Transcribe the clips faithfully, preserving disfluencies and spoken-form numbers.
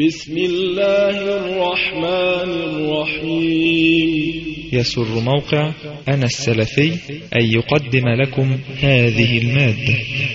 بسم الله الرحمن الرحيم. يسر موقع أنا السلفي أن يقدم لكم هذه المادة.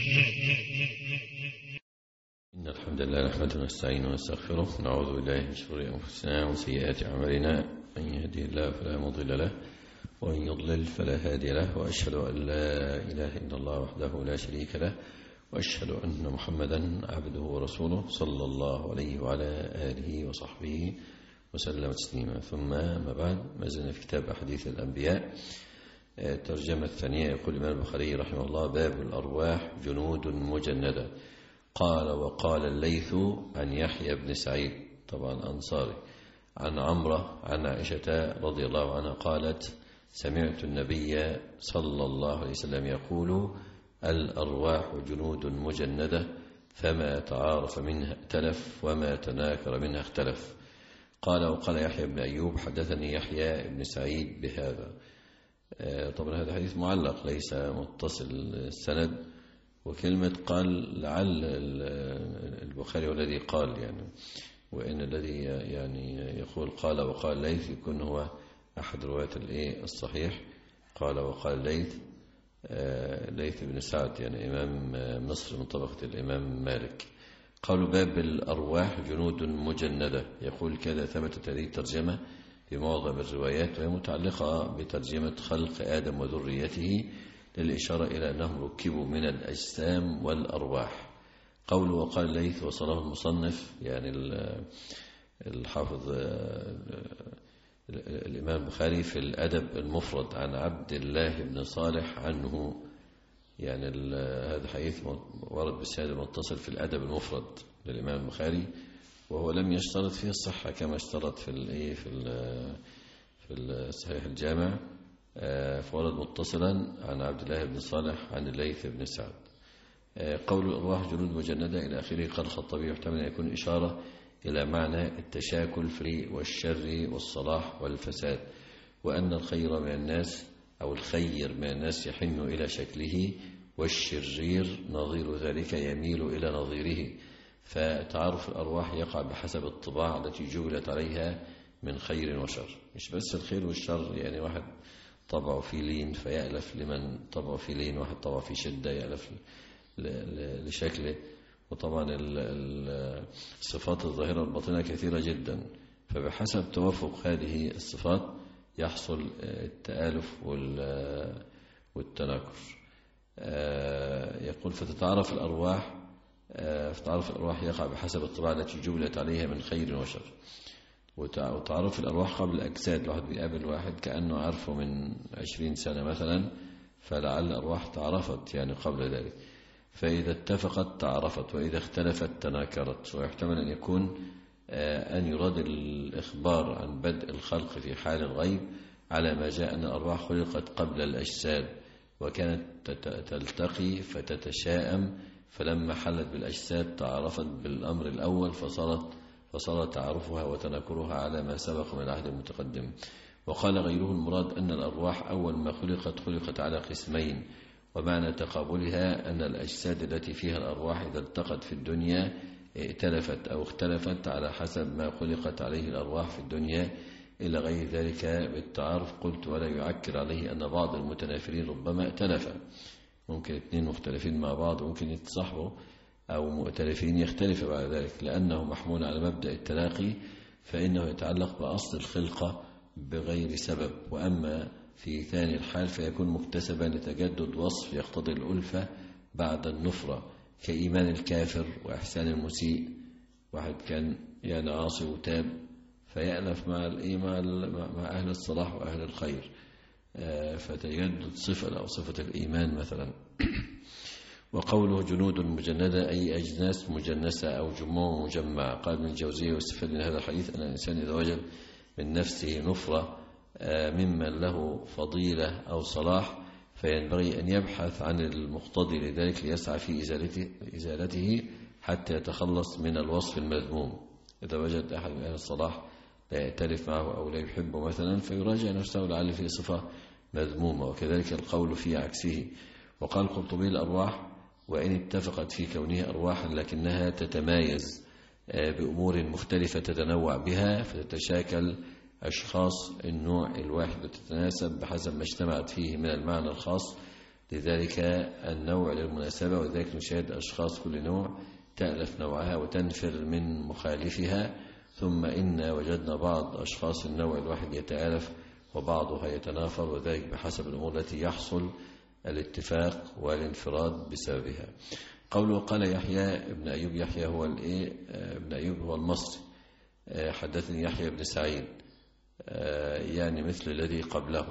إن الحمد لله نحمده ونستعينه ونستغفره، نعوذ بالله من شرور أنفسنا وسيئات أعمالنا، من يهده الله فلا مضل له ومن يضلل فلا هادي له، وأشهد أن لا إله إلا الله وحده لا شريك له، وأشهد أن محمدا عبده ورسوله صلى الله عليه وعلى آله وصحبه وسلم تسليما. ثم ما بعد، ما زلنا في كتاب أحاديث الأنبياء. الترجمة الثانية، يقول الإمام البخاري رحمه الله: باب الأرواح جنود مجندة. قال: وقال الليث عن يحيى بن سعيد، طبعا أنصاري، عن عمرة عن عائشة رضي الله عنها قالت: سمعت النبي صلى الله عليه وسلم يقول: الأرواح جنود مجندة، فما تعارف منها ائتلف وما تناكر منها اختلف. قال: وقال يحيى بن أيوب: حدثني يحيى بن سعيد بهذا. طبعا هذا حديث معلق ليس متصل السند، وكلمة قال لعل البخاري والذي قال يعني، وإن الذي يعني يقول قال وقال ليث يكون هو أحد رواية الصحيح. قال وقال ليث، ليث بن سعد يعني إمام مصر من طبقة الإمام مالك. قالوا: باب الأرواح جنود مجندة. يقول كذا ثبتت هذه الترجمة في معظم الروايات، وهي متعلقة بترجمة خلق آدم وذريته، للإشارة إلى أنهم ركبوا من الأجسام والأرواح. قوله وقال ليث وصله المصنف يعني الحافظ الإمام البخاري في الأدب المفرد عن عبد الله بن صالح عنه، يعني هذا حديث ورد بالسند المتصل في الأدب المفرد للإمام البخاري، وهو لم يشترط فيه الصحة كما اشترط في الايه في في الصحيح الجامع، فورد متصلا عن عبد الله بن صالح عن الليث بن سعد. قول الأرواح جنود مجندة إلى آخره. قال الخطابي: يحتمل أن يكون إشارة إلى معنى التشاكل في والشر والصلاح والفساد، وأن الخير من الناس أو الخير من الناس يحن إلى شكله، والشرير نظير ذلك يميل إلى نظيره. فتعارف الأرواح يقع بحسب الطباع التي جبلت عليها من خير وشر، مش بس الخير والشر، يعني واحد طبعه في لين فيألف لمن طبعه في لين، واحد طبعه في شدة يألف لشكله. وطبعا الصفات الظاهرة والباطنة كثيرة جدا، فبحسب توافق هذه الصفات يحصل التآلف والتناكر. يقول: فتتعرف الأرواح فتعرف الأرواح يقع بحسب الطباع التي جبلت عليها من خير وشر. وتعرف الأرواح قبل الأجساد، الواحد بيقابل واحد كأنه عارفه من عشرين سنة مثلا، فلعل الأرواح تعرفت يعني قبل ذلك، فإذا اتفقت تعرفت، وإذا اختلفت تناكرت. ويحتمل أن يكون أن يراد الإخبار عن بدء الخلق في حال الغيب، على ما جاء أن الأرواح خلقت قبل الأجساد، وكانت تلتقي فتتشاءم، فلما حلت بالأجساد تعرفت بالأمر الأول، فصارت فصار تعرفها وتناكرها على ما سبق من العهد المتقدم. وقال غيره: المراد أن الأرواح أول ما خلقت خلقت على قسمين، ومعنى تقابلها أن الأجساد التي فيها الأرواح إذا التقت في الدنيا ائتلفت أو اختلفت على حسب ما خلقت عليه الأرواح في الدنيا، إلى غير ذلك بالتعارف. قلت: ولا يعكر عليه أن بعض المتنافرين ربما ائتلفا، ممكن اثنين مختلفين مع بعض ممكن يتصاحبوا، أو مؤتلفين يختلفوا بعد ذلك، لأنه محمول على مبدأ التلاقي، فإنه يتعلق بأصل الخلقة بغير سبب. وأما في ثاني الحال فيكون مكتسبا لتجدد وصف يقتضي الألفة بعد النفرة، كإيمان الكافر وإحسان المسيء. واحد كان يعني عاصي وتاب فيألف مع الإيمان مع أهل الصلاح وأهل الخير، فتجدد صفة أو صفة الإيمان مثلا. وقوله جنود مجندة أي أجناس مجنسة أو جموع مجمع. قال ابن الجوزي: واستفاد من هذا الحديث أن الإنسان إذا وجد من نفسه نفرة ممن له فضيلة أو صلاح، فينبغي أن يبحث عن المقتضي لذلك ليسعى في إزالته, إزالته حتى يتخلص من الوصف المذموم. إذا وجد أحد من أهل الصلاح لا يأتلف معه أو لا يحبه مثلا، فيراجع نفسه لعل فيه صفة مذمومة، وكذلك القول في عكسه. وقال القرطبي: الأرواح وإن اتفقت في كونها أرواحا لكنها تتمايز بأمور مختلفة تتنوع بها فتتشاكل أشخاص النوع الواحد وتتناسب بحسب ما اجتمعت فيه من المعنى الخاص لذلك النوع للمناسبة. وذلك نشاهد أشخاص كل نوع تألف نوعها وتنفر من مخالفها، ثم إن وجدنا بعض أشخاص النوع الواحد يتآلف وبعضها يتنافر، وذلك بحسب الأمور التي يحصل الاتفاق والانفراد بسببها. قوله قال يحيى ابن أيوب، يحيى هو الإيه ابن أيوب هو المصري، حدثني يحيى بن سعيد يعني مثل الذي قبله،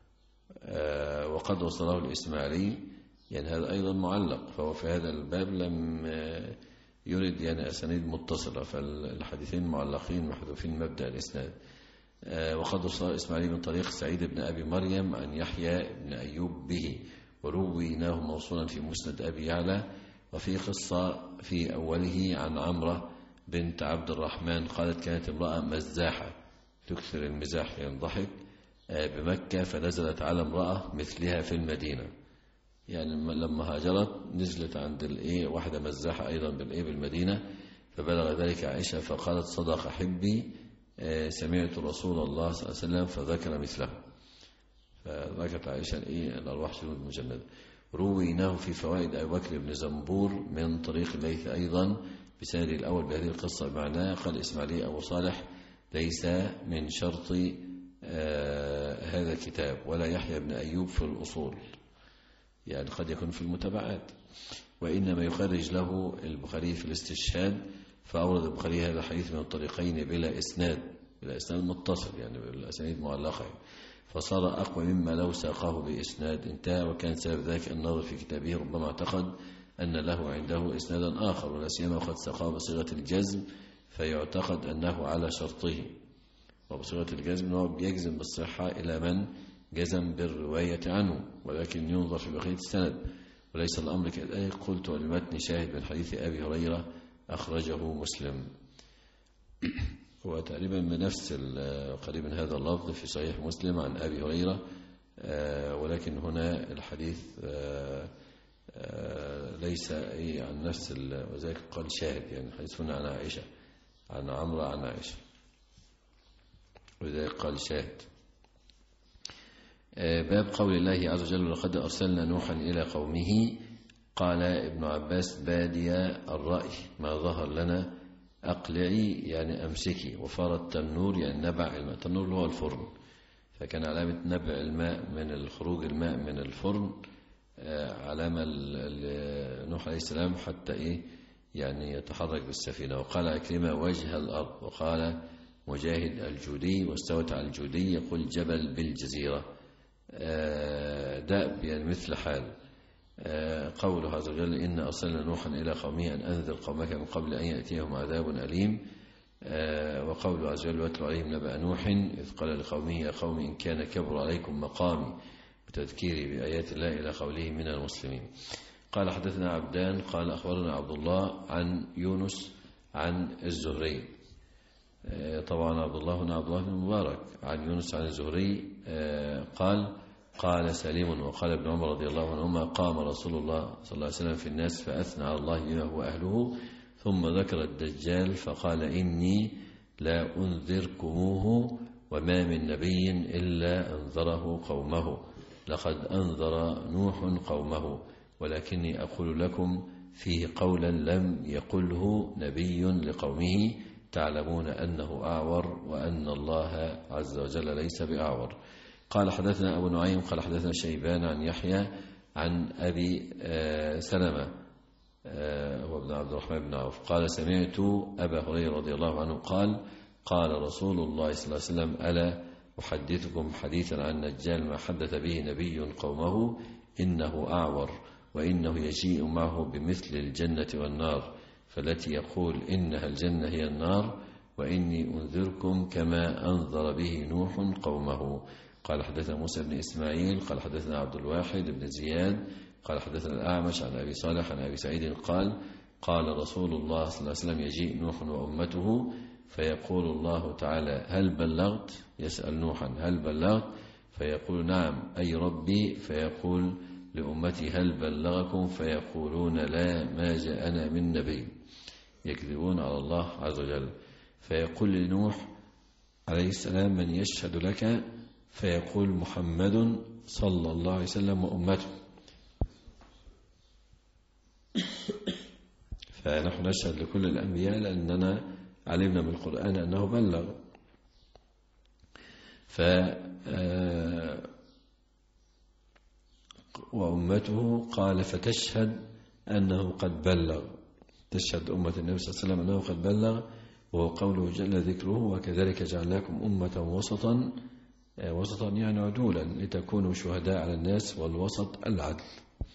وقد وصله الإسماعيلي يعني هذا أيضا معلق، فهو في هذا الباب لم يرد يعني أسانيد متصلة، فالحديثين معلقين محذوفين مبدأ الإسناد. وقد وصل الإسماعيلي من طريق سعيد بن أبي مريم عن يحيى بن أيوب به، ورويناه موصولا في مسند أبي يعلى. وفي قصة في أوله عن عمرة بنت عبد الرحمن قالت كانت امرأة مزاحة تكثر المزاح ينضحك بمكة، فنزلت على امرأة مثلها في المدينة، يعني لما هاجرت نزلت عند الايه واحدة مزاحة أيضا بالايه بالمدينة، فبلغ ذلك عائشة فقالت صدق حبي سمعت رسول الله صلى الله عليه وسلم فذكر مثله، فذكرت عائشة الايه الأرواح شنود مجندة. رويناه في فوائد أبي بكر بن زنبور من طريق الليث أيضا بسند الأول بهذه القصة بمعناه. قال إسماعيلي أبو صالح ليس من شرط آه هذا الكتاب، ولا يحيى بن أيوب في الأصول، يعني قد يكون في المتابعات، وإنما يخرج له البخاري في الاستشهاد، فأورد البخاري هذا الحديث من الطريقين بلا إسناد، بلا إسناد متصل يعني بالأسانيد معلقة، فصار أقوى مما لو ساقه بإسناد انتهى. وكان سبب ذلك النظر في كتابه ربما اعتقد أن له عنده إسنادا آخر، ولا سيما وقد ساقه بصيغة الجزم فيعتقد أنه على شرطه، وبصيغة الجزم أنه بيجزم بالصحة إلى من جزم بالرواية عنه، ولكن ينظر في بقية السند، وليس الأمر كذلك. قلت والمتن شاهد من حديث أبي هريرة أخرجه مسلم. هو تقريبا بنفس قريب من هذا اللفظ في صحيح مسلم عن أبي هريرة، ولكن هنا الحديث ليس عن نفس، وذلك قال شاهد، يعني الحديث هنا عن عائشة عن عمرو عن عائشة، وذلك قال شاهد. باب قول الله عز وجل لقد أرسلنا نوحا إلى قومه. قال ابن عباس بادي الرأي ما ظهر لنا أقلعي يعني أمسكي، وفار التنور يعني نبع الماء، التنور هو الفرن، فكان علامة نبع الماء من الخروج الماء من الفرن علامة نوح عليه السلام حتى إيه يعني يتحرك بالسفينة. وقال عكرمة وجه الأرض، وقال مجاهد الجودي واستوت على الجودي يقول جبل بالجزيرة دأب يعني مثل حال. قوله عز وجل إن أرسلنا نوحا إلى قومه أن أنذر قومك من قبل أن يأتيهم عذاب أليم. وقوله عز وجل واتل عليهم نبأ نوح إذ قال لقومه يا قوم إن كان كبر عليكم مقامي بتذكيري بآيات الله إلى قوله من المسلمين. قال حدثنا عبدان قال أخبرنا عبد الله عن يونس عن الزهري، طبعا عبد الله هنا عبد الله بن مبارك، عن يونس عن الزهري قال قال سليم وقال ابن عمر رضي الله عنهما قام رسول الله صلى الله عليه وسلم في الناس فأثنى على الله بما هو أهله، ثم ذكر الدجال فقال إني لا أنذركموه وما من نبي إلا أنذره قومه، لقد أنذر نوح قومه ولكني أقول لكم فيه قولا لم يقله نبي لقومه تعلمون أنه أعور وأن الله عز وجل ليس بأعور. قال حدثنا أبو نعيم قال حدثنا شيبان عن يحيى عن أبي سلمة هو ابن عبد الرحمن بن عوف قال سمعت أبا هريرة رضي الله عنه قال قال رسول الله صلى الله عليه وسلم ألا أحدثكم حديثا عن نجال ما حدث به نبي قومه إنه أعور وإنه يجيء معه بمثل الجنة والنار، فالتي يقول إنها الجنة هي النار، وإني أنذركم كما أنذر به نوح قومه. قال حدثنا موسى بن إسماعيل قال حدثنا عبد الواحد بن زياد قال حدثنا الأعمش عن أبي صالح عن أبي سعيد قال قال رسول الله صلى الله عليه وسلم يجيء نوح وأمته فيقول الله تعالى هل بلغت؟ يسأل نوحا هل بلغت؟ فيقول نعم أي ربي، فيقول لأمتي هل بلغكم؟ فيقولون لا ما جاءنا من نبي. يكذبون على الله عز وجل. فيقول لنوح عليه السلام: من يشهد لك؟ فيقول: محمد صلى الله عليه وسلم وأمته. فنحن نشهد لكل الأنبياء لأننا علمنا من القرآن أنه بلغ. ف وأمته قال فتشهد أنه قد بلغ، تشهد أمة النبي صلى الله عليه وسلم أنه قد بلغ، وهو قوله جل ذكره: وكذلك جعلناكم أمة وسطا، وسطا يعني عدولا لتكونوا شهداء على الناس، والوسط العدل.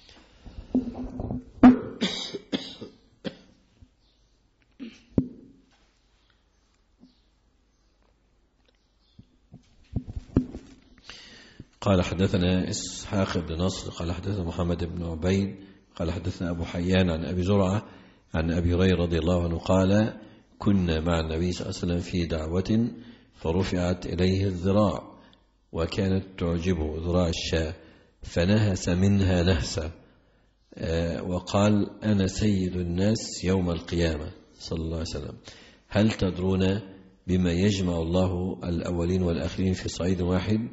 قال حدثنا إسحاق بن نصر قال حدثنا محمد بن عبيد قال حدثنا أبو حيان عن أبي زرعة عن أبي هريرة رضي الله عنه قال: كنا مع النبي صلى الله عليه وسلم في دعوة فرفعت إليه الذراع وكانت تعجبه ذراع الشاة، فنهس منها نهسة وقال: أنا سيد الناس يوم القيامة صلى الله عليه وسلم. هل تدرون بما يجمع الله الأولين والآخرين في صعيد واحد؟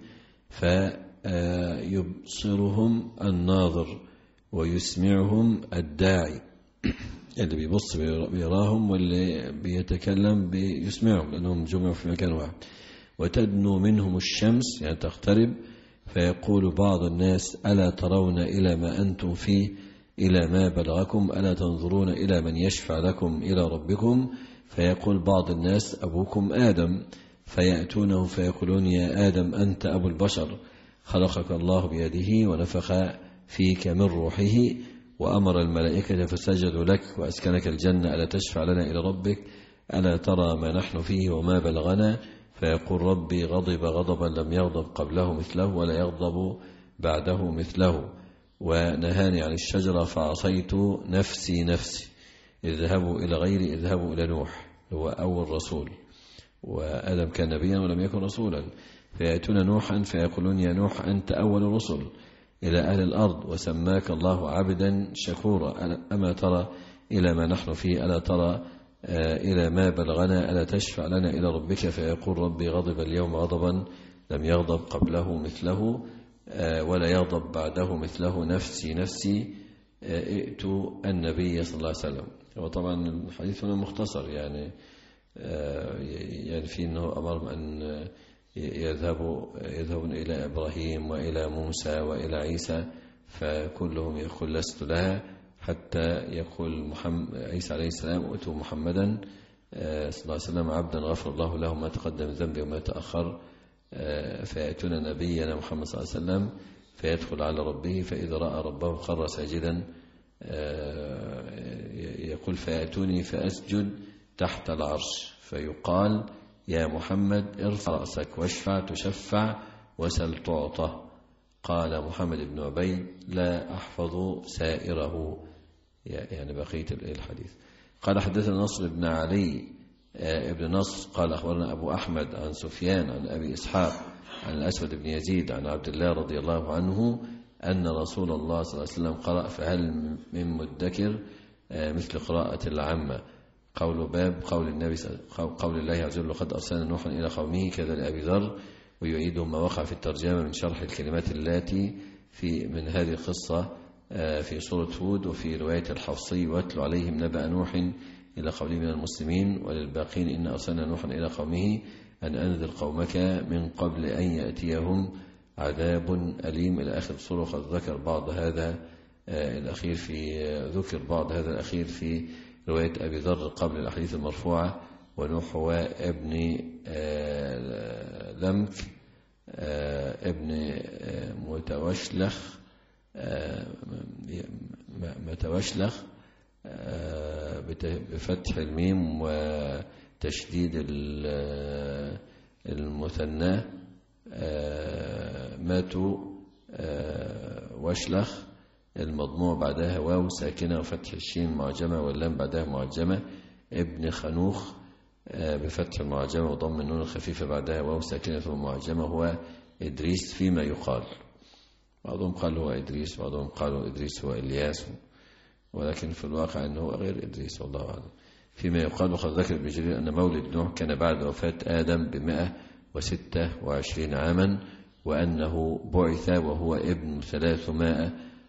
فيبصرهم الناظر ويسمعهم الداعي، اللي بيبص بيراهم واللي بيتكلم بيسمعهم لأنهم جمعوا في مكان واحد. وتدنو منهم الشمس يعني تقترب، فيقول بعض الناس: ألا ترون إلى ما أنتم فيه إلى ما بلغكم؟ ألا تنظرون إلى من يشفع لكم إلى ربكم؟ فيقول بعض الناس: أبوكم آدم. فيأتونه فيقولون: يا آدم أنت أبو البشر، خلقك الله بيده ونفخ فيك من روحه وأمر الملائكة فسجدوا لك وأسكنك الجنة، ألا تشفع لنا إلى ربك؟ ألا ترى ما نحن فيه وما بلغنا؟ فيقول: ربي غضب غضبا لم يغضب قبله مثله ولا يغضب بعده مثله، ونهاني عن الشجرة فعصيت نفسي نفسي. اذهبوا إلى غيري، اذهبوا إلى نوح، هو أول رسول، وآدم كان نبيا ولم يكن رسولا. فيأتون نوحا فيقولون: يا نوح أنت أول الرسل إلى أهل الأرض، وسماك الله عبدا شكورا، أما ترى إلى ما نحن فيه؟ ألا ترى إلى ما بلغنا؟ ألا تشفع لنا إلى ربك؟ فيقول: ربي غضب اليوم غضبا لم يغضب قبله مثله ولا يغضب بعده مثله، نفسي نفسي ائتوا النبي صلى الله عليه وسلم. وطبعا الحديث هنا مختصر، يعني يعني في أنه أمرهم أن يذهبوا يذهبون إلى إبراهيم وإلى موسى وإلى عيسى، فكلهم يقول لست لها، حتى يقول محمد عيسى عليه السلام: أتوا محمدا صلى الله عليه وسلم عبدا غفر الله له ما تقدم ذنبه وما تأخر. فيأتون نبينا محمد صلى الله عليه وسلم فيدخل على ربه، فإذا رأى ربه خر ساجدا، يقول: فيأتوني فأسجد تحت العرش، فيقال: يا محمد ارفع رأسك واشفع تشفع وسل تعطى. قال محمد بن عبيد: لا أحفظ سائره، يعني بقية الحديث. قال حدثنا نصر بن علي ابن نصر قال أخبرنا أبو أحمد عن سفيان عن أبي إسحاق عن الأسود بن يزيد عن عبد الله رضي الله عنه أن رسول الله صلى الله عليه وسلم قرأ: فهل من مدكر مثل قراءة العامة. قول باب قول النبي قول الله عز وجل: لقد أرسلنا نوحا إلى قومه كذا لأبي ذر، ويعيد ما وقع في الترجمة من شرح الكلمات التي في من هذه القصة في سورة هود وفي رواية الحفصي: واتل عليهم نبأ نوح إلى قوله من المسلمين، وللباقين: إن أرسلنا نوحا إلى قومه أن أنذر قومك من قبل أن يأتيهم عذاب أليم إلى آخر السورة. قد ذكر بعض هذا الأخير في ذكر بعض هذا الأخير في رواية أبي ذر قبل الأحاديث المرفوعة. ونوح هو ابن لمك ابن متوشلخ متوشلخ بفتح الميم وتشديد المثنى، ماتوا وشلخ المضموع بعدها واو ساكنة وفتح الشين معجمة واللام بعدها معجمة، ابن خنوخ بفتح المعجمة وضم النون الخفيفة بعدها واو ساكنة ومعجمة، هو إدريس فيما يقال. بعضهم قال هو إدريس، بعضهم قالوا إدريس هو إلياس، ولكن في الواقع أنه غير إدريس والله أعلم. فيما يقال. وقد ذكر ابن جرير أن مولد نوح كان بعد وفاة آدم بمئة وستة وعشرين عاما، وأنه بعث وهو ابن ثلاثمائة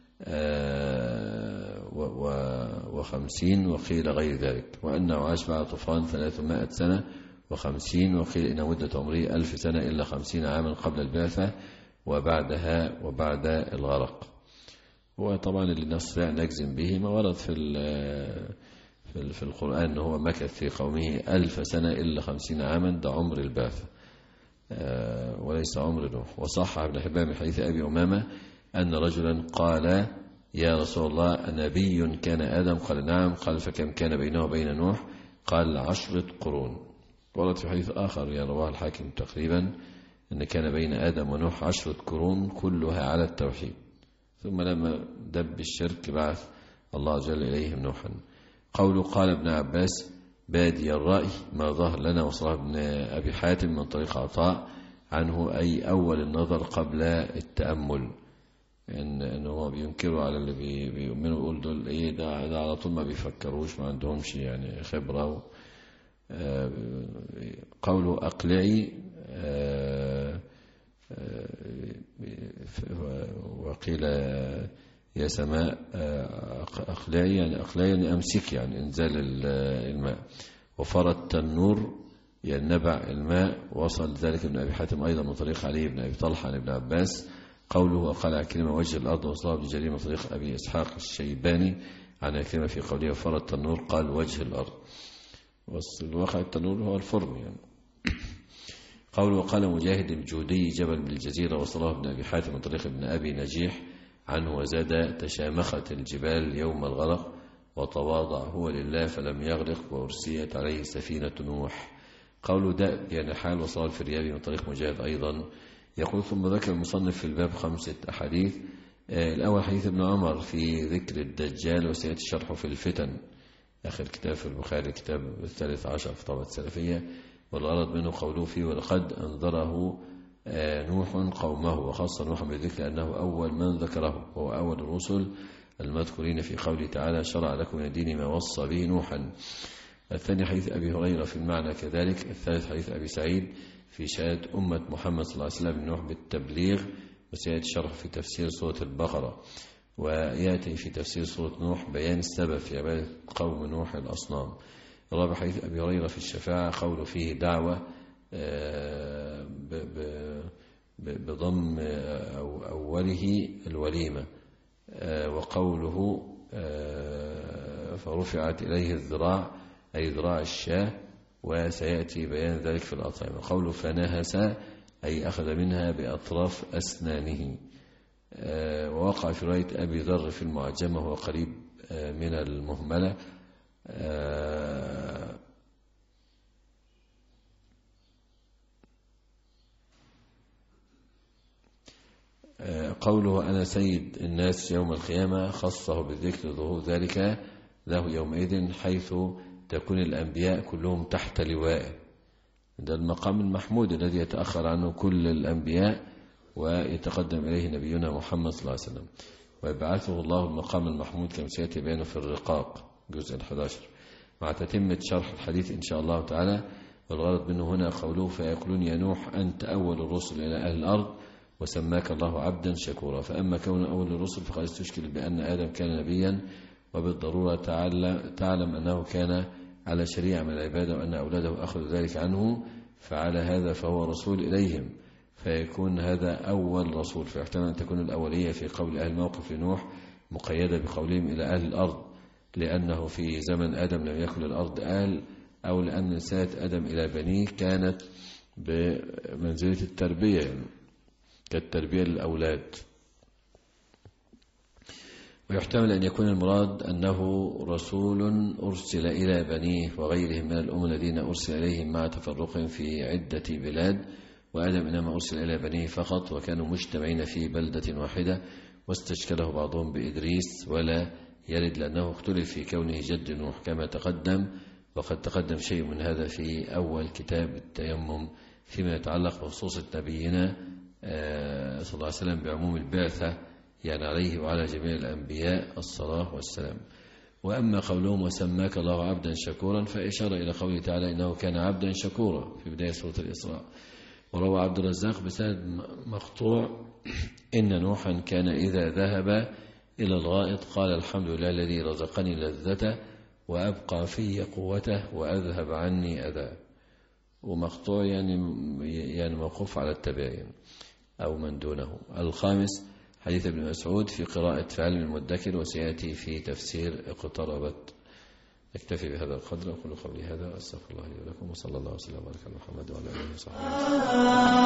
وخمسين، وقيل غير ذلك، وأنه عاش بعد طوفان ثلاثمائة سنة وخمسين، وقيل إن مدة عمره ألف سنة إلا خمسين عاما قبل البعثة وبعدها وبعد الغرق. وطبعا اللي نستطيع نجزم به ما ورد في في القرآن أنه هو مكث في قومه ألف سنة إلا خمسين عاما، ده عمر البعثة وليس عمر نوح. وصح ابن حبان من حديث أبي أمامة أن رجلا قال يا رسول الله نبي كان آدم؟ قال نعم. قال فكم كان بينه وبين نوح؟ قال عشرة قرون. ورد في حديث آخر يا رواه الحاكم تقريبا أن كان بين آدم ونوح عشرة قرون كلها على التوحيد، ثم لما دب الشرك بعث الله جل إليهم نوحا. قوله قال ابن عباس بادي الرأي ما ظهر لنا، وصله ابن أبي حاتم من طريق عطاء عنه أي أول النظر قبل التأمل، إن إنه هو بينكروا على اللي بي بيؤمنوا يقول دول إيه ده, ده على طول ما بيفكروش، ما عندهمش يعني خبرة. قوله أقلعي وقيل يا سماء أقلعي، يعني أقلعي يعني أمسك، يعني إنزال الماء. وفر التنور يعني نبع الماء. وصل ذلك ابن أبي حاتم أيضا من طريق علي بن أبي طلحة عن ابن عباس. قوله وقال كلمة وجه الأرض، وصلها ابن جرير من طريق أبي إسحاق الشيباني عن كلمة في قوله وفر التنور قال وجه الأرض، والواقع التنور هو الفرن يعني. قوله وقال مجاهد الجودي جبل بالجزيرة، وصلاه ابن أبي حاتم من طريق ابن أبي نجيح عنه وزاد تشامخت الجبال يوم الغرق وتواضع هو لله فلم يغرق وأرسيت عليه سفينة نوح. قوله دأب يعني حال، وصال الفريابي من طريق مجاهد أيضا. يقول ثم ذكر المصنف في الباب خمسة أحاديث. الأول حديث ابن عمر في ذكر الدجال وسيأتي شرحه في الفتن، آخر كتاب في البخاري كتاب الثالث عشر في طبعة السلفية. والغرض منه قوله فيه ولقد أنذره نوح قومه، وخاصة نوح بالذكر لأنه أول من ذكره، وهو أول الرسل المذكورين في قوله تعالى شرع لكم من الدين ما وصى به نوحا. الثاني حديث أبي هريرة في المعنى كذلك. الثالث حديث أبي سعيد في شهادة أمة محمد صلى الله عليه وسلم نوح بالتبليغ، وسيأتي شرح في تفسير سورة البقرة. ويأتي في تفسير سورة نوح بيان السبب في عبادة قوم نوح الأصنام. الرابع حديث أبي هريرة في الشفاعة، قوله فيه دعوة بضم أوله الوليمة، وقوله فرفعت إليه الذراع أي ذراع الشاه، وسيأتي بيان ذلك في الأطعمة. قوله فنهس أي أخذ منها بأطراف أسنانه. ووقع في رواية أبي ذر في المعجمة وهو قريب من المهملة. قوله أنا سيد الناس يوم القيامة خصه بالذكر ظهور ذلك له يومئذ حيث تكون الأنبياء كلهم تحت لوائه. ده المقام المحمود الذي يتأخر عنه كل الأنبياء ويتقدم إليه نبينا محمد صلى الله عليه وسلم، ويبعثه الله المقام المحمود كما سيأتي بيانه في الرقاق جزء الحادي عشر مع تتمة شرح الحديث إن شاء الله تعالى. والغرض منه هنا قوله فيقولون يا نوح أنت أول الرسل إلى أهل الأرض وسماك الله عبدا شكورا. فأما كون أول الرسل فقد استشكل بأن آدم كان نبيا، وبالضرورة تعلم أنه كان على شريعة من العبادة وأن أولاده أخذوا ذلك عنه، فعلى هذا فهو رسول إليهم، فيكون هذا أول رسول. فيحتمل أن تكون الأولية في قول أهل موقف لنوح مقيدة بقولهم إلى أهل الأرض، لأنه في زمن آدم لم يكن الأرض أهل، أو لأن رسالة آدم إلى بنيه كانت بمنزلة التربية يعني كالتربية للأولاد. ويحتمل أن يكون المراد أنه رسول أرسل إلى بنيه وغيرهم من الأمم الذين أرسل إليهم مع تفرقهم في عدة بلاد، وآدم إنما أرسل إلى بنيه فقط، وكانوا مجتمعين في بلدة واحدة، واستشكله بعضهم بإدريس ولا يرد لأنه اختلف في كونه جد نوح كما تقدم. وقد تقدم شيء من هذا في أول كتاب التيمم فيما يتعلق بخصوص نبينا صلى الله عليه وسلم بعموم البعثة، يعني عليه وعلى جميع الأنبياء الصلاة والسلام. وأما قولهم وسماك الله عبدا شكورا فإشارة إلى قوله تعالى إنه كان عبدا شكورا في بداية سورة الإسراء. وروى عبد الرزاق بسند مقطوع إن نوحا كان إذا ذهب إلى الغائط قال الحمد لله الذي رزقني لذته وأبقى في قوته وأذهب عني أذى. ومقطوع يعني يعني موقوف على التابعين أو من دونه. الخامس حديث ابن مسعود في قراءة فعل المدكر وسيأتي في تفسير اقتربت. نكتفي بهذا القدر. أقول قولي هذا أستغفر الله لي ولكم وصلى الله وسلم وبارك على محمد وعلى آله وصحبه.